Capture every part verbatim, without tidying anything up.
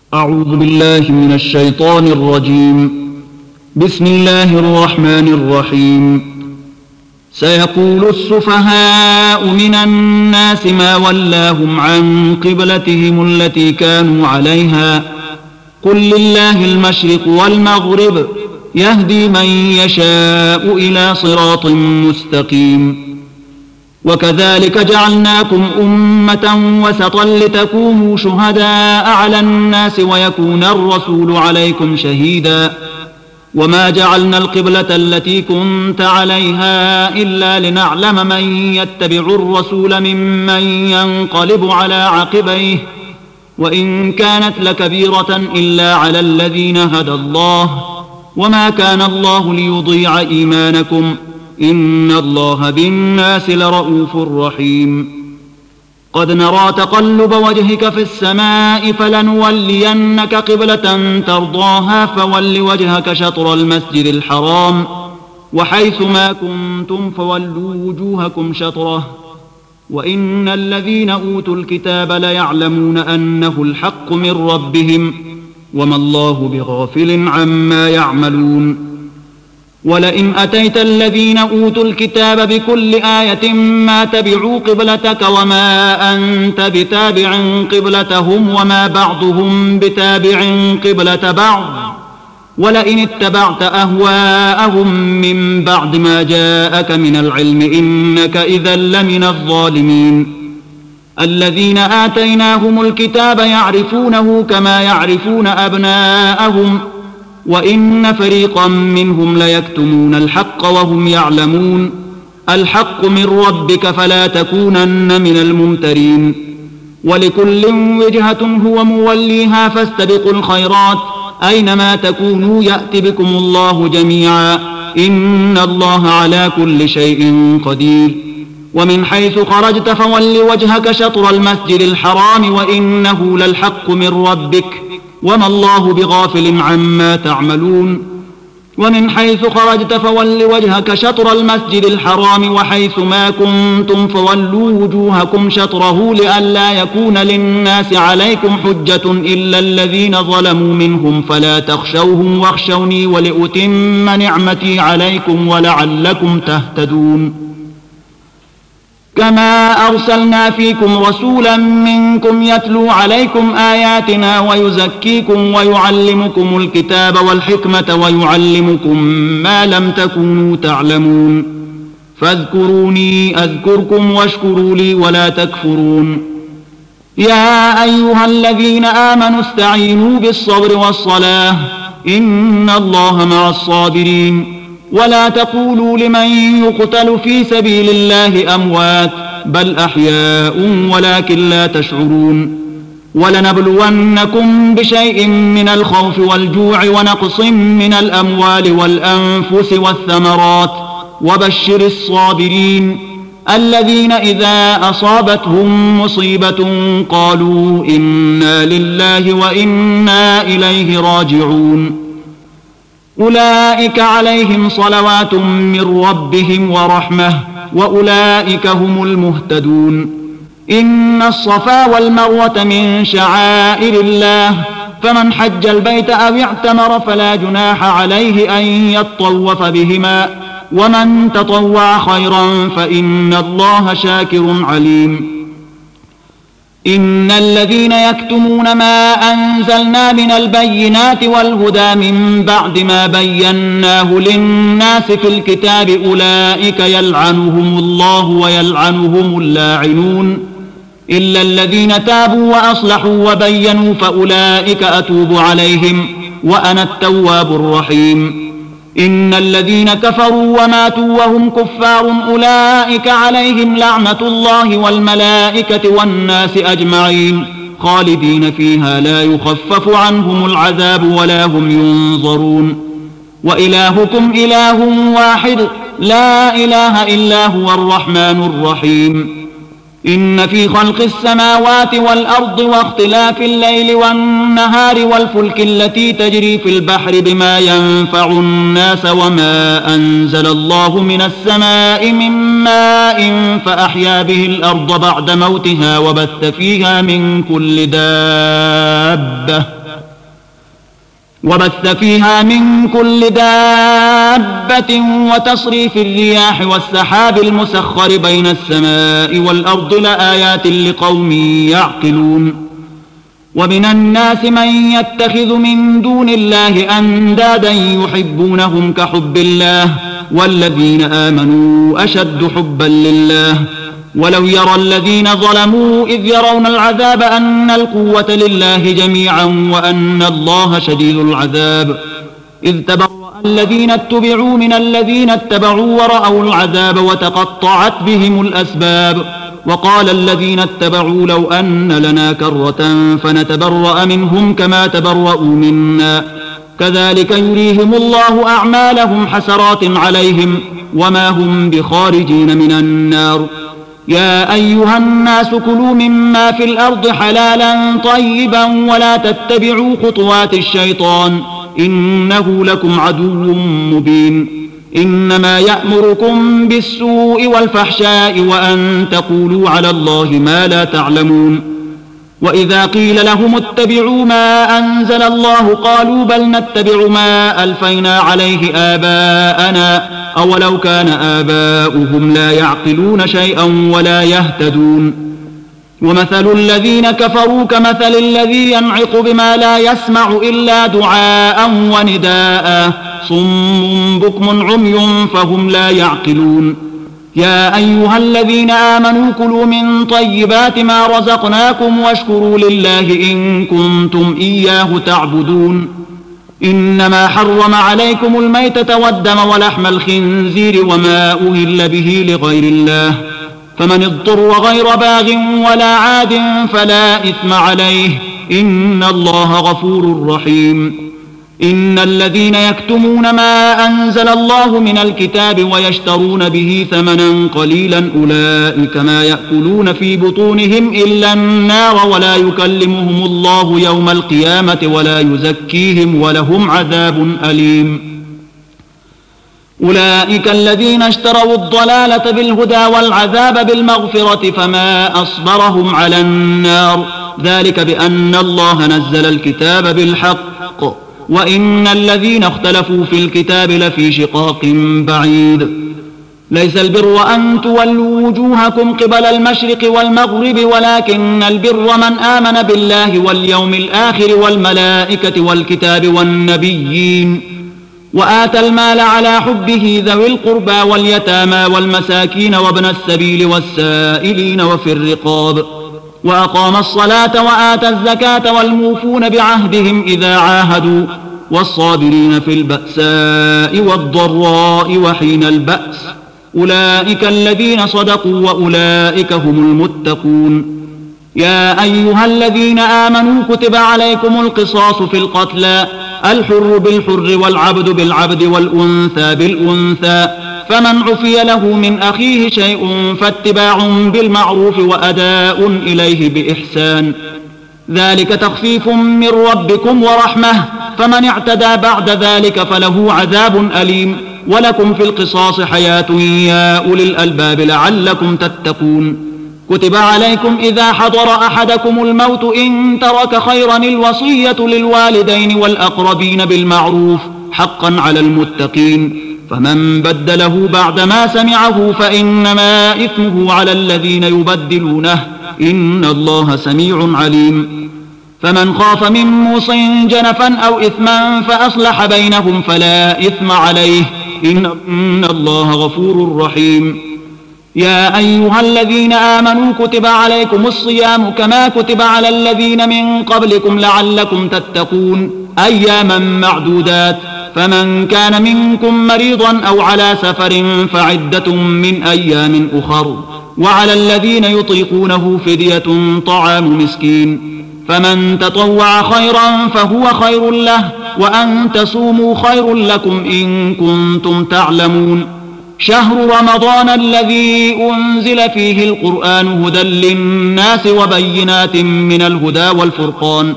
أعوذ بالله من الشيطان الرجيم. بسم الله الرحمن الرحيم. سيقول السفهاء من الناس ما ولاهم عن قبلتهم التي كانوا عليها قل لله المشرق والمغرب يهدي من يشاء إلى صراط مستقيم. وكذلك جعلناكم أمة وسطا لتكونوا شهداء على الناس ويكون الرسول عليكم شهيدا وما جعلنا القبلة التي كنت عليها إلا لنعلم من يتبع الرسول ممن ينقلب على عقبيه وإن كانت لكبيرة إلا على الذين هدى الله وما كان الله ليضيع إيمانكم إن الله بالناس لرؤوف رحيم. قد نرى تقلب وجهك في السماء فلنولينك قبلة ترضاها فول وجهك شطر المسجد الحرام وحيث ما كنتم فولوا وجوهكم شطره وإن الذين أوتوا الكتاب ليعلمون أنه الحق من ربهم وما الله بغافل عما يعملون. ولئن أتيت الذين أوتوا الكتاب بكل آية ما تبعوا قبلتك وما أنت بتابع قبلتهم وما بعضهم بتابع قبلة بعض ولئن اتبعت أهواءهم من بعد ما جاءك من العلم إنك إذا لمن الظالمين. الذين آتيناهم الكتاب يعرفونه كما يعرفون أبناءهم وإن فريقا منهم ليكتمون الحق وهم يعلمون. الحق من ربك فلا تكونن من الممترين. ولكل وجهة هو موليها فاستبقوا الخيرات أينما تكونوا يأت بكم الله جميعا إن الله على كل شيء قدير. ومن حيث خرجت فول وجهك شطر المسجد الحرام وإنه للحق من ربك وما الله بغافل عما تعملون. ومن حيث خرجت فول وجهك شطر المسجد الحرام وحيث ما كنتم فولوا وجوهكم شطره لئلا يكون للناس عليكم حجة إلا الذين ظلموا منهم فلا تخشوهم واخشوني ولأتم نعمتي عليكم ولعلكم تهتدون. كما أرسلنا فيكم رسولا منكم يتلو عليكم آياتنا ويزكيكم ويعلمكم الكتاب والحكمة ويعلمكم ما لم تكونوا تعلمون. فاذكروني أذكركم واشكروا لي ولا تكفرون. يا أيها الذين آمنوا استعينوا بالصبر والصلاة إن الله مع الصابرين. ولا تقولوا لمن يقتل في سبيل الله أموات بل أحياء ولكن لا تشعرون. ولنبلونكم بشيء من الخوف والجوع ونقص من الأموال والأنفس والثمرات وبشر الصابرين الذين إذا أصابتهم مصيبة قالوا إنا لله وإنا إليه راجعون. أولئك عليهم صلوات من ربهم ورحمة وأولئك هم المهتدون. إن الصفا والمروة من شعائر الله فمن حج البيت أو اعتمر فلا جناح عليه أن يطوف بهما ومن تطوع خيرا فإن الله شاكر عليم. إن الذين يكتمون ما أنزلنا من البينات والهدى من بعد ما بيناه للناس في الكتاب أولئك يلعنهم الله ويلعنهم اللاعنون إلا الذين تابوا وأصلحوا وبينوا فأولئك أتوب عليهم وأنا التواب الرحيم. إن الذين كفروا وماتوا وهم كفار أولئك عليهم لعنة الله والملائكة والناس أجمعين خالدين فيها لا يخفف عنهم العذاب ولا هم ينظرون. وإلهكم إله واحد لا إله إلا هو الرحمن الرحيم. إن في خلق السماوات والأرض واختلاف الليل والنهار والفلك التي تجري في البحر بما ينفع الناس وما أنزل الله من السماء من ماء فأحيا به الأرض بعد موتها وبث فيها من كل دابة وبث فيها من كل دابة وتصريف الرياح والسحاب المسخر بين السماء والأرض لآيات لقوم يعقلون ومن الناس من يتخذ من دون الله أندادا يحبونهم كحب الله والذين آمنوا أشد حبا لله ولو يرى الذين ظلموا إذ يرون العذاب أن القوة لله جميعا وأن الله شديد العذاب إذ تبرأ الذين اتبعوا من الذين اتبعوا ورأوا العذاب وتقطعت بهم الأسباب وقال الذين اتبعوا لو أن لنا كرة فنتبرأ منهم كما تبرؤوا منا كذلك يريهم الله أعمالهم حسرات عليهم وما هم بخارجين من النار يا أيها الناس كلوا مما في الأرض حلالا طيبا ولا تتبعوا خطوات الشيطان إنه لكم عدو مبين إنما يأمركم بالسوء والفحشاء وأن تقولوا على الله ما لا تعلمون وإذا قيل لهم اتبعوا ما أنزل الله قالوا بل نتبع ما ألفينا عليه آباءنا أولو كان آباؤهم لا يعقلون شيئا ولا يهتدون ومثل الذين كفروا كمثل الذي ينعق بما لا يسمع إلا دعاء ونداء صم بكم عمي فهم لا يعقلون يا أيها الذين آمنوا كلوا من طيبات ما رزقناكم واشكروا لله إن كنتم إياه تعبدون إنما حرم عليكم الميتة والدم ولحم الخنزير وما أهل به لغير الله فمن اضطر غير باغ ولا عاد فلا إثم عليه إن الله غفور رحيم إن الذين يكتمون ما أنزل الله من الكتاب ويشترون به ثمنا قليلا أولئك ما يأكلون في بطونهم إلا النار ولا يكلمهم الله يوم القيامة ولا يزكيهم ولهم عذاب أليم أولئك الذين اشتروا الضلالة بالهدى والعذاب بالمغفرة فما أصبرهم على النار ذلك بأن الله نزل الكتاب بالحق وإن الذين اختلفوا في الكتاب لفي شقاق بعيد ليس البر أن تولوا وجوهكم قبل المشرق والمغرب ولكن البر من آمن بالله واليوم الآخر والملائكة والكتاب والنبيين وآتى المال على حبه ذوي القربى واليتامى والمساكين وابن السبيل والسائلين وفي الرقاب وأقام الصلاة وآتى الزكاة والموفون بعهدهم إذا عاهدوا والصابرين في البأساء والضراء وحين البأس أولئك الذين صدقوا وأولئك هم المتقون يا أيها الذين آمنوا كتب عليكم القصاص في القتلى الحر بالحر والعبد بالعبد والأنثى بالأنثى فمن عفي له من أخيه شيء فاتباع بالمعروف وأداء إليه بإحسان ذلك تخفيف من ربكم ورحمة فمن اعتدى بعد ذلك فله عذاب أليم ولكم في القصاص حياة يا أولي الألباب لعلكم تتقون كتب عليكم إذا حضر أحدكم الموت إن ترك خيرا الوصية للوالدين والأقربين بالمعروف حقا على المتقين فمن بدله بعدما سمعه فإنما إثمه على الذين يبدلونه إن الله سميع عليم فمن خاف من موص جنفا أو إثما فأصلح بينهم فلا إثم عليه إن الله غفور رحيم يا أيها الذين آمنوا كتب عليكم الصيام كما كتب على الذين من قبلكم لعلكم تتقون أياما معدودات فمن كان منكم مريضا أو على سفر فعدة من أيام أخر وعلى الذين يطيقونه فدية طعام مسكين فمن تطوع خيرا فهو خير له وأن تصوموا خير لكم إن كنتم تعلمون شهر رمضان الذي أنزل فيه القرآن هدى للناس وبينات من الهدى والفرقان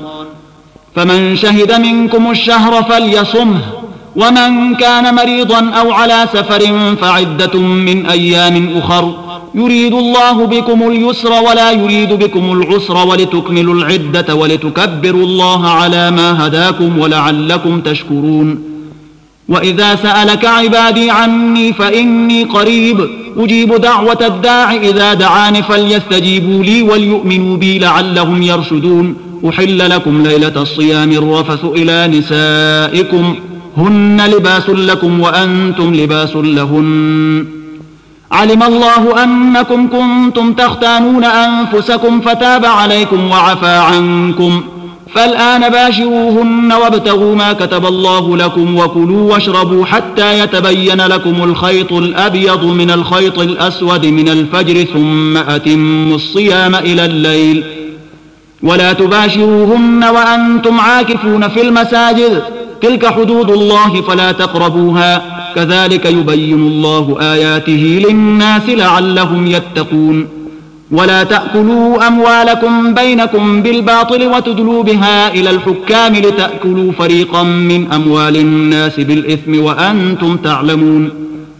فمن شهد منكم الشهر فليصمه ومن كان مريضا أو على سفر فعدة من أيام أخر يريد الله بكم اليسر ولا يريد بكم العسر ولتكملوا العدة ولتكبروا الله على ما هداكم ولعلكم تشكرون. وإذا سألك عبادي عني فإني قريب أجيب دعوة الداع إذا دعان فليستجيبوا لي وليؤمنوا بي لعلهم يرشدون. أحل لكم ليلة الصيام الرفث إلى نسائكم هن لباس لكم وأنتم لباس لهن. علم الله أنكم كنتم تختانون أنفسكم فتاب عليكم وعفى عنكم فالآن باشروهن وابتغوا ما كتب الله لكم وكلوا واشربوا حتى يتبين لكم الخيط الأبيض من الخيط الأسود من الفجر ثم أتموا الصيام إلى الليل ولا تباشروهن وأنتم عاكفون في المساجد تلك حدود الله فلا تقربوها كذلك يبين الله آياته للناس لعلهم يتقون. ولا تأكلوا أموالكم بينكم بالباطل وتدلوا بها إلى الحكام لتأكلوا فريقا من أموال الناس بالإثم وأنتم تعلمون.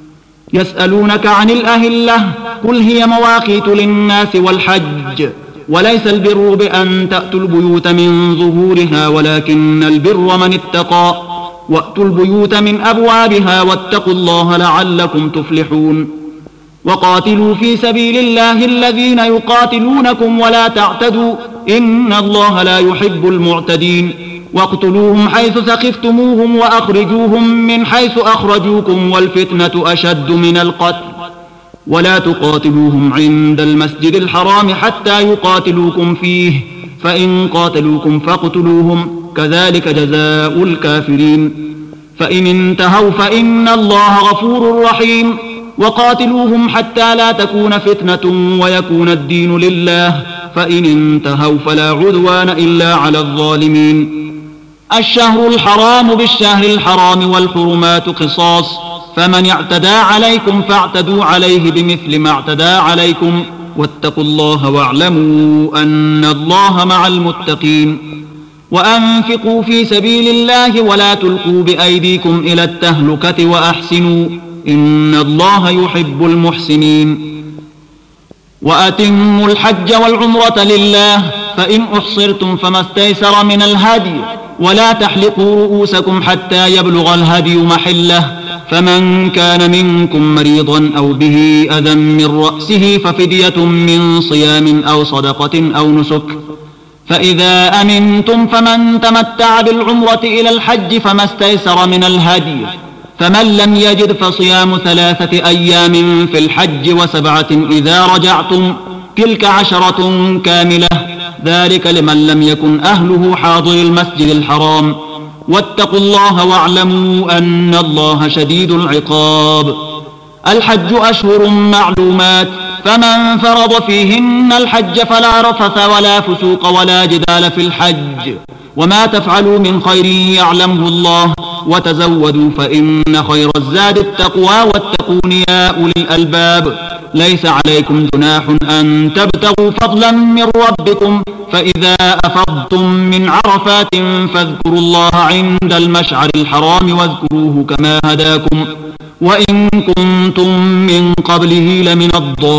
يسألونك عن الأهلة قل هي مواقيت للناس والحج وليس البر بأن تأتوا البيوت من ظهورها ولكن البر من اتقى وأتوا البيوت من أبوابها واتقوا الله لعلكم تفلحون. وقاتلوا في سبيل الله الذين يقاتلونكم ولا تعتدوا إن الله لا يحب المعتدين. واقتلوهم حيث ثقفتموهم وأخرجوهم من حيث أخرجوكم والفتنة أشد من القتل ولا تقاتلوهم عند المسجد الحرام حتى يقاتلوكم فيه فإن قاتلوكم فاقتلوهم كذلك جزاء الكافرين. فإن انتهوا فإن الله غفور رحيم. وقاتلوهم حتى لا تكون فتنة ويكون الدين لله فإن انتهوا فلا عدوان إلا على الظالمين. الشهر الحرام بالشهر الحرام والحرمات قصاص فمن اعتدى عليكم فاعتدوا عليه بمثل ما اعتدى عليكم واتقوا الله واعلموا أن الله مع المتقين. وأنفقوا في سبيل الله ولا تلقوا بأيديكم إلى التهلكة وأحسنوا إن الله يحب المحسنين. وأتموا الحج والعمرة لله فإن أحصرتم فما استيسر من الهدي ولا تحلقوا رؤوسكم حتى يبلغ الهدي محله فمن كان منكم مريضا أو به أذى من رأسه ففدية من صيام أو صدقة أو نسك. فإذا أمنتم فمن تمتع بالعمرة إلى الحج فما استيسر من الهدي فمن لم يجد فصيام ثلاثة أيام في الحج وسبعة إذا رجعتم تلك عشرة كاملة ذلك لمن لم يكن أهله حاضر المسجد الحرام. واتقوا الله واعلموا أن الله شديد العقاب. الحج أشهر معلومات فمن فرض فيهن الحج فلا رفث ولا فسوق ولا جدال في الحج وما تفعلوا من خير يعلمه الله وتزودوا فإن خير الزاد التقوى واتقون يا أولي الألباب. ليس عليكم جناح أن تبتغوا فضلا من ربكم فإذا أفضتم من عرفات فاذكروا الله عند المشعر الحرام واذكروه كما هداكم وإن كنتم من قبله لمن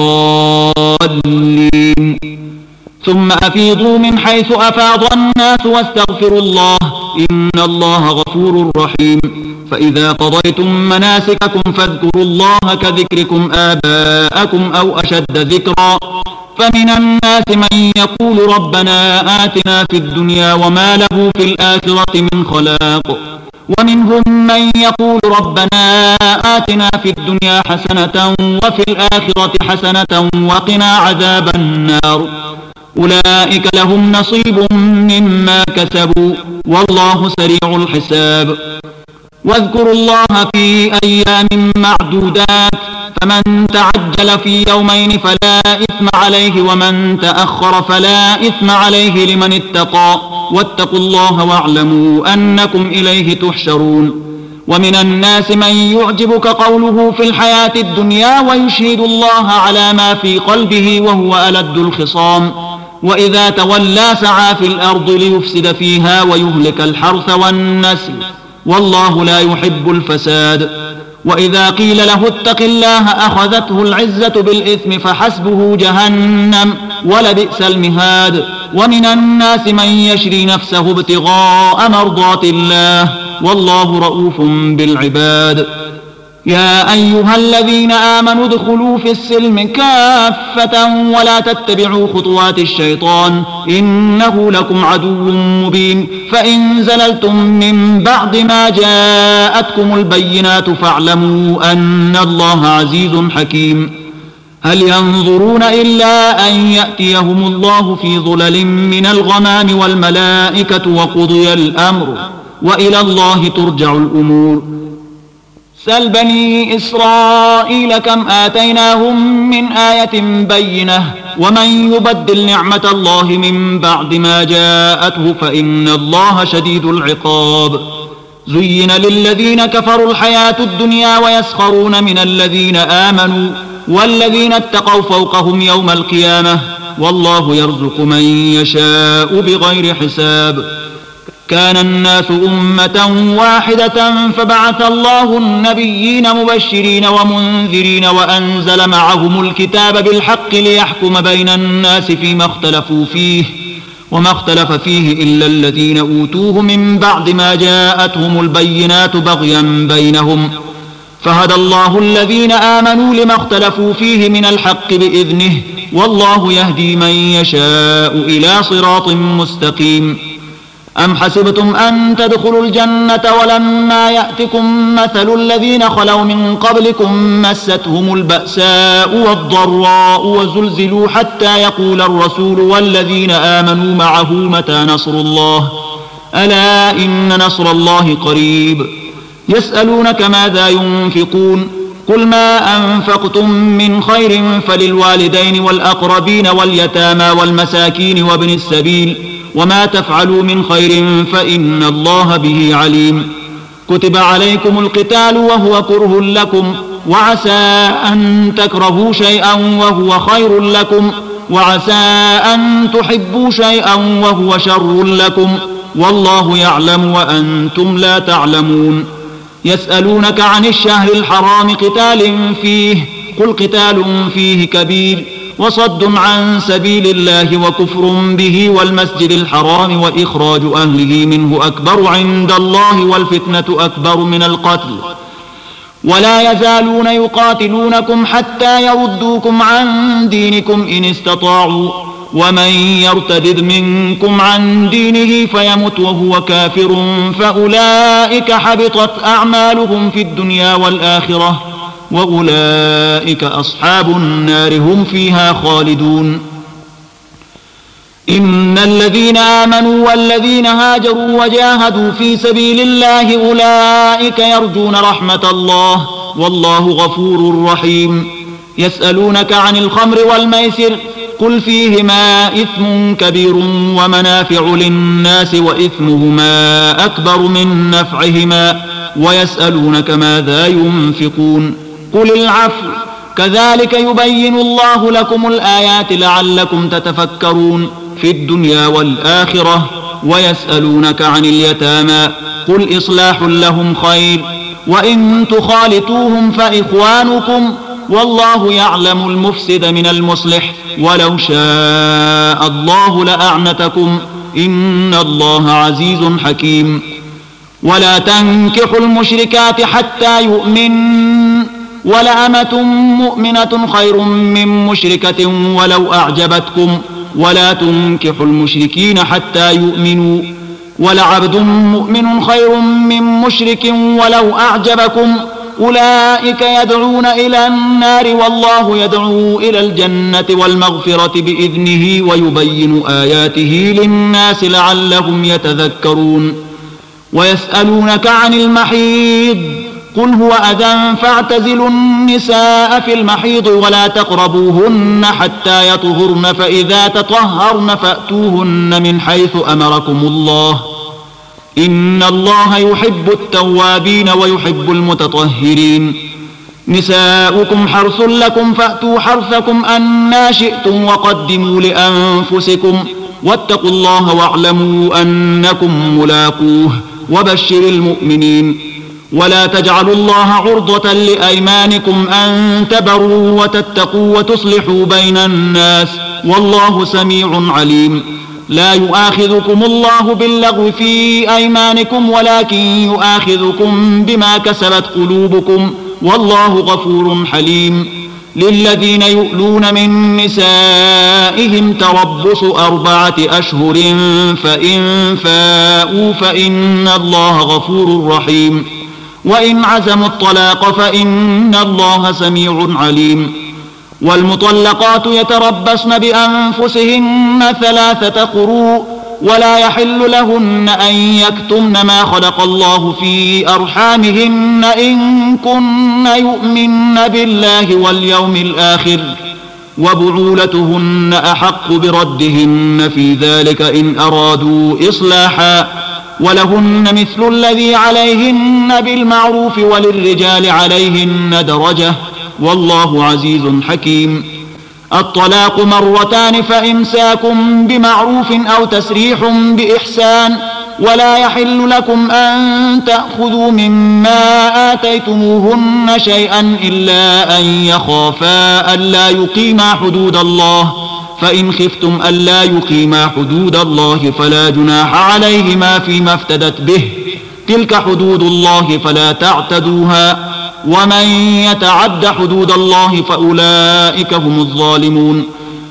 الضالين. ثم أفيضوا من حيث أفاض الناس واستغفروا الله إن الله غفور رحيم. فإذا قضيتم مناسككم فاذكروا الله كذكركم آباءكم أو أشد ذكرا. فمن الناس من يقول ربنا آتنا في الدنيا وما له في الآخرة من خلاق ومنهم من يقول ربنا آتنا في الدنيا حسنة وفي الآخرة حسنة وقنا عذاب النار. أولئك لهم نصيب مما كسبوا والله سريع الحساب. واذكروا الله في أيام معدودات فمن تعجل في يومين فلا إثم عليه ومن تأخر فلا إثم عليه لمن اتقى واتقوا الله واعلموا أنكم إليه تحشرون. ومن الناس من يعجبك قوله في الحياة الدنيا ويشهد الله على ما في قلبه وهو ألد الخصام وإذا تولى سعى في الأرض ليفسد فيها ويهلك الحرث والنسل والله لا يحب الفساد. وإذا قيل له اتق الله أخذته العزة بالإثم فحسبه جهنم ولبئس المهاد. ومن الناس من يشري نفسه ابتغاء مرضات الله والله رؤوف بالعباد. يا أيها الذين آمنوا ادخلوا في السلم كافة ولا تتبعوا خطوات الشيطان إنه لكم عدو مبين. فإن زللتم من بعد ما جاءتكم البينات فاعلموا أن الله عزيز حكيم. هل ينظرون إلا أن يأتيهم الله في ظلل من الغمام والملائكة وقضي الأمر وإلى الله ترجع الأمور. سل بني إسرائيل كم آتيناهم من آية بينة ومن يبدل نعمة الله من بعد ما جاءته فإن الله شديد العقاب. زين للذين كفروا الحياة الدنيا ويسخرون من الذين آمنوا والذين اتقوا فوقهم يوم القيامة والله يرزق من يشاء بغير حساب. كان الناس أمة واحدة فبعث الله النبيين مبشرين ومنذرين وأنزل معهم الكتاب بالحق ليحكم بين الناس فيما اختلفوا فيه وما اختلف فيه إلا الذين أوتوه من بعد ما جاءتهم البينات بغيا بينهم فهدى الله الذين آمنوا لما اختلفوا فيه من الحق بإذنه والله يهدي من يشاء إلى صراط مستقيم. أم حسبتم أن تدخلوا الجنة ولما يأتكم مثل الذين خلوا من قبلكم مستهم البأساء والضراء وزلزلوا حتى يقول الرسول والذين آمنوا معه متى نصر الله ألا إن نصر الله قريب. يسألونك ماذا ينفقون قل ما أنفقتم من خير فللوالدين والأقربين واليتامى والمساكين وابن السبيل وما تفعلوا من خير فإن الله به عليم. كتب عليكم القتال وهو كره لكم وعسى أن تكرهوا شيئا وهو خير لكم وعسى أن تحبوا شيئا وهو شر لكم والله يعلم وأنتم لا تعلمون. يسألونك عن الشهر الحرام قتال فيه قل قتال فيه كبير وصد عن سبيل الله وكفر به والمسجد الحرام وإخراج أهله منه أكبر عند الله والفتنة أكبر من القتل ولا يزالون يقاتلونكم حتى يردوكم عن دينكم إن استطاعوا ومن يرتد منكم عن دينه فيمت وهو كافر فأولئك حبطت أعمالهم في الدنيا والآخرة وأولئك أصحاب النار هم فيها خالدون. إن الذين آمنوا والذين هاجروا وجاهدوا في سبيل الله أولئك يرجون رحمة الله والله غفور رحيم. يسألونك عن الخمر والميسر قل فيهما إثم كبير ومنافع للناس وإثمهما أكبر من نفعهما ويسألونك ماذا ينفقون قل العفو كذلك يبين الله لكم الآيات لعلكم تتفكرون في الدنيا والآخرة. ويسألونك عن اليتامى قل إصلاح لهم خير وإن تخالطوهم فإخوانكم والله يعلم المفسد من المصلح ولو شاء الله لأعنتكم إن الله عزيز حكيم. ولا تنكحوا المشركات حتى يؤمن ولأمة مؤمنة خير من مشركة ولو أعجبتكم ولا تنكحوا المشركين حتى يؤمنوا ولعبد مؤمن خير من مشرك ولو أعجبكم أولئك يدعون إلى النار والله يدعو إلى الجنة والمغفرة بإذنه ويبين آياته للناس لعلهم يتذكرون. ويسألونك عن المحيض قل هو أذى فاعتزلوا النساء في المحيض ولا تقربوهن حتى يطهرن فإذا تطهرن فأتوهن من حيث أمركم الله إن الله يحب التوابين ويحب المتطهرين. نساؤكم حرث لكم فأتوا حرثكم أنى شئتم وقدموا لأنفسكم واتقوا الله واعلموا أنكم ملاقوه وبشر المؤمنين. ولا تجعلوا الله عرضة لأيمانكم أن تبروا وتتقوا وتصلحوا بين الناس والله سميع عليم. لا يؤاخذكم الله باللغو في أيمانكم ولكن يؤاخذكم بما كسبت قلوبكم والله غفور حليم. للذين يؤلون من نسائهم تربص أربعة أشهر فإن فاءوا فإن الله غفور رحيم. وإن عزموا الطلاق فإن الله سميع عليم. والمطلقات يتربصن بأنفسهن ثلاثة قروء ولا يحل لهن أن يكتمن ما خلق الله في أرحامهن إن كن يؤمن بالله واليوم الآخر وبعولتهن أحق بردهن في ذلك إن أرادوا إصلاحا ولهن مثل الذي عليهن بالمعروف وللرجال عليهن درجة والله عزيز حكيم. الطلاق مرتان فإمساكم بمعروف أو تسريح بإحسان ولا يحل لكم أن تأخذوا مما آتيتموهن شيئا إلا أن يخافا ألا يقيما حدود الله فإن خفتم ألا يقيما حدود الله فلا جناح عليهما فيما افتدت به تلك حدود الله فلا تعتدوها ومن يتعد حدود الله فأولئك هم الظالمون.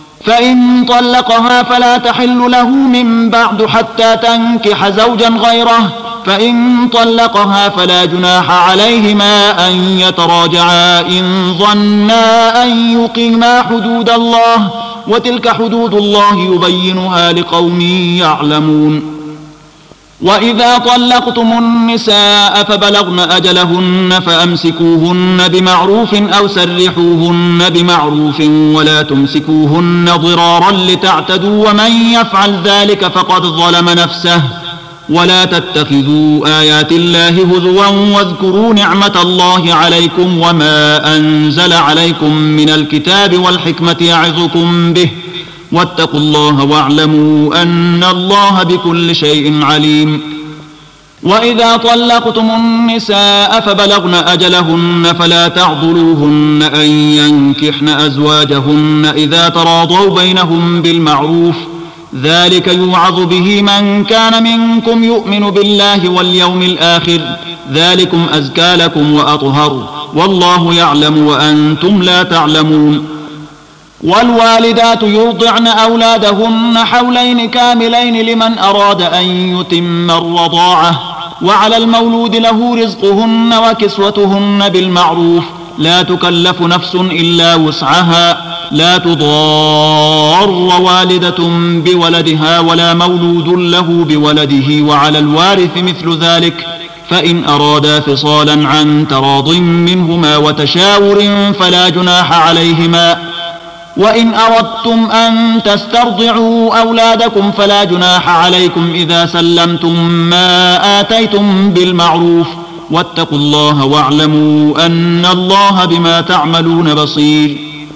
فإن طلقها فلا تحل له من بعد حتى تنكح زوجا غيره فإن طلقها فلا جناح عليهما أن يتراجعا إن ظنا أن يقيما حدود الله وتلك حدود الله يبينها لقوم يعلمون. وإذا طلقتم النساء فبلغن أجلهن فأمسكوهن بمعروف أو سرحوهن بمعروف ولا تمسكوهن ضرارا لتعتدوا ومن يفعل ذلك فقد ظلم نفسه. ولا تتخذوا آيات الله هزوا واذكروا نعمة الله عليكم وما أنزل عليكم من الكتاب والحكمة يعظكم به واتقوا الله واعلموا أن الله بكل شيء عليم. وإذا طلقتم النساء فبلغن أجلهن فلا تعضلوهن أن ينكحن أزواجهن إذا تراضوا بينهم بالمعروف ذلك يوعظ به من كان منكم يؤمن بالله واليوم الآخر ذلكم أزكى لكم وأطهر والله يعلم وأنتم لا تعلمون. والوالدات يرضعن أولادهن حولين كاملين لمن أراد أن يتم الرضاعة وعلى المولود له رزقهن وكسوتهن بالمعروف لا تكلف نفس إلا وسعها لا تضار والدة بولدها ولا مولود له بولده وعلى الوارث مثل ذلك فإن أرادا فصالا عن تراض منهما وتشاور فلا جناح عليهما. وإن أردتم أن تسترضعوا أولادكم فلا جناح عليكم إذا سلمتم ما آتيتم بالمعروف واتقوا الله واعلموا أن الله بما تعملون بصير.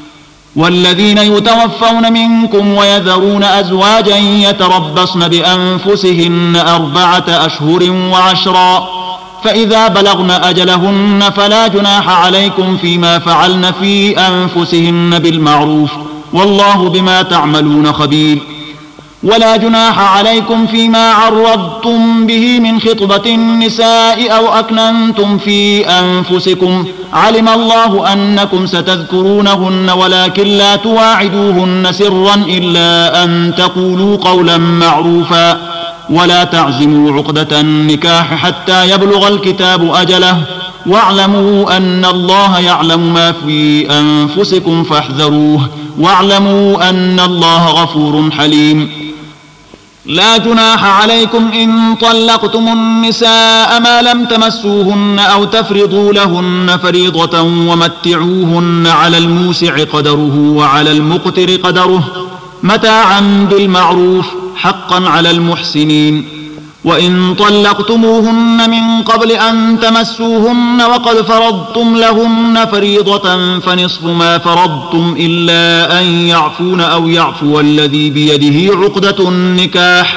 والذين يتوفون منكم ويذرون أزواجا يتربصن بأنفسهن أربعة أشهر وعشرا فإذا بلغن أجلهن فلا جناح عليكم فيما فعلن في أنفسهن بالمعروف والله بما تعملون خبير. ولا جناح عليكم فيما عرضتم به من خطبة النساء أو أكننتم في أنفسكم علم الله أنكم ستذكرونهن ولكن لا تواعدوهن سرا إلا أن تقولوا قولا معروفا ولا تعزموا عقدة النكاح حتى يبلغ الكتاب أجله واعلموا أن الله يعلم ما في أنفسكم فاحذروه واعلموا أن الله غفور حليم. لا جناح عليكم إن طلقتم النساء ما لم تمسوهن أو تفرضوا لهن فريضة ومتعوهن على الموسع قدره وعلى المقتر قدره متاعا بالمعروف حقا على المحسنين. وإن طلقتموهن من قبل أن تمسوهن وقد فرضتم لهن فريضة فنصف ما فرضتم إلا أن يعفون أو يعفو الذي بيده عقدة النكاح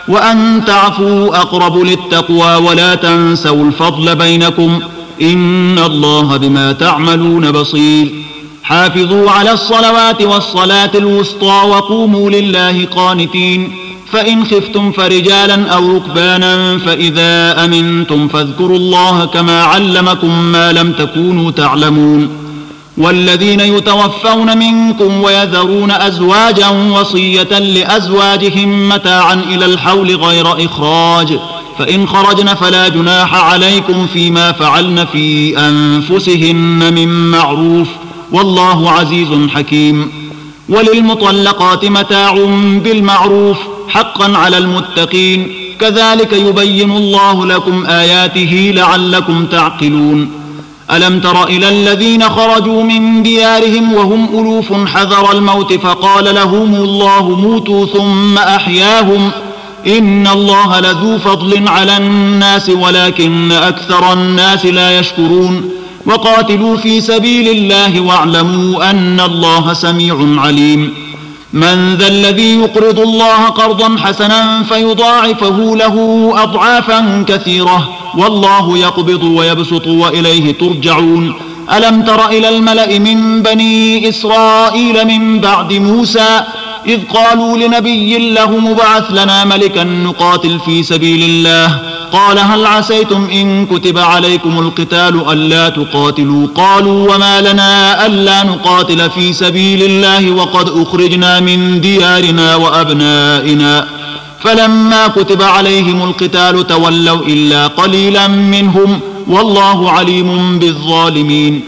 وأن تعفوا أقرب للتقوى ولا تنسوا الفضل بينكم إن الله بما تعملون بصير حافظوا على الصلوات والصلاة الوسطى وقوموا لله قانتين فإن خفتم فرجالا أو ركبانا فإذا أمنتم فاذكروا الله كما علمكم ما لم تكونوا تعلمون والذين يتوفون منكم ويذرون أزواجا وصية لأزواجهم متاعا إلى الحول غير إخراج فإن خرجن فلا جناح عليكم فيما فعلن في أنفسهن من معروف والله عزيز حكيم وللمطلقات متاع بالمعروف حقا على المتقين كذلك يبين الله لكم آياته لعلكم تعقلون ألم تر إلى الذين خرجوا من ديارهم وهم ألوف حذر الموت فقال لهم الله موتوا ثم أحياهم إن الله لذو فضل على الناس ولكن أكثر الناس لا يشكرون وقاتلوا في سبيل الله واعلموا أن الله سميع عليم من ذا الذي يقرض الله قرضا حسنا فيضاعفه له أضعافا كثيرة والله يقبض ويبسط وإليه ترجعون ألم تر إلى الملأ من بني إسرائيل من بعد موسى إذ قالوا لنبي له مبعث لنا ملكا نقاتل في سبيل الله قال هل عسيتم إن كتب عليكم القتال ألا تقاتلوا قالوا وما لنا ألا نقاتل في سبيل الله وقد أخرجنا من ديارنا وأبنائنا فلما كتب عليهم القتال تولوا إلا قليلا منهم والله عليم بالظالمين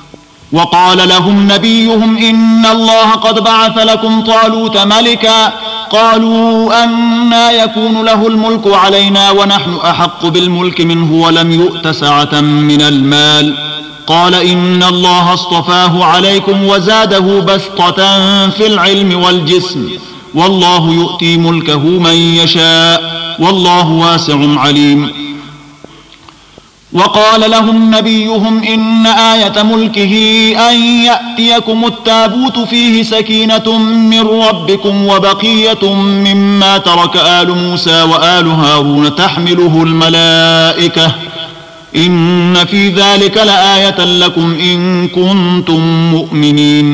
وقال لهم نبيهم إن الله قد بعث لكم طالوت ملكا قالوا أنى يكون له الملك علينا ونحن أحق بالملك منه ولم يؤت سعة من المال قال إن الله اصطفاه عليكم وزاده بسطة في العلم والجسم والله يؤتي ملكه من يشاء والله واسع عليم وقال لهم نبيهم إن آية ملكه أن يأتيكم التابوت فيه سكينة من ربكم وبقية مما ترك آل موسى وآل هارون تحمله الملائكة إن في ذلك لآية لكم إن كنتم مؤمنين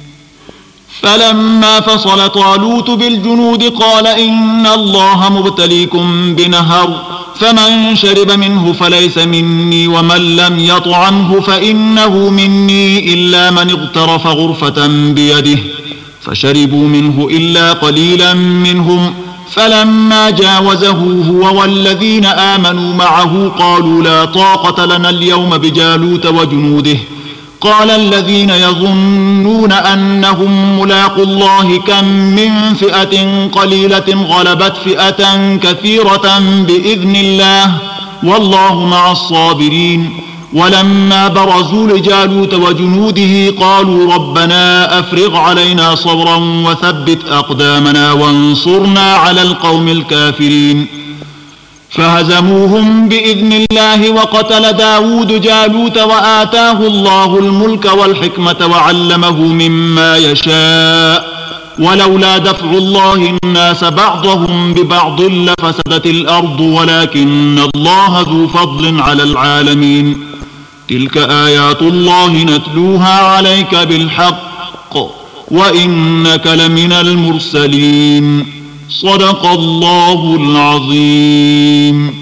فلما فصل طالوت بالجنود قال إن الله مبتليكم بنهر فمن شرب منه فليس مني ومن لم يطعمه فإنه مني إلا من اغترف غرفة بيده فشربوا منه إلا قليلا منهم فلما جاوزه هو والذين آمنوا معه قالوا لا طاقة لنا اليوم بجالوت وجنوده قال الذين يظنون أنهم ملاقوا الله كم من فئة قليلة غلبت فئة كثيرة بإذن الله والله مع الصابرين ولما برزوا لجالوت وجنوده قالوا ربنا أفرغ علينا صبرا وثبت أقدامنا وانصرنا على القوم الكافرين فهزموهم بإذن الله وقتل داود جالوت وآتاه الله الملك والحكمة وعلمه مما يشاء ولولا دفع الله الناس بعضهم ببعض لفسدت الأرض ولكن الله ذو فضل على العالمين تلك آيات الله نتلوها عليك بالحق وإنك لمن المرسلين صدق الله العظيم.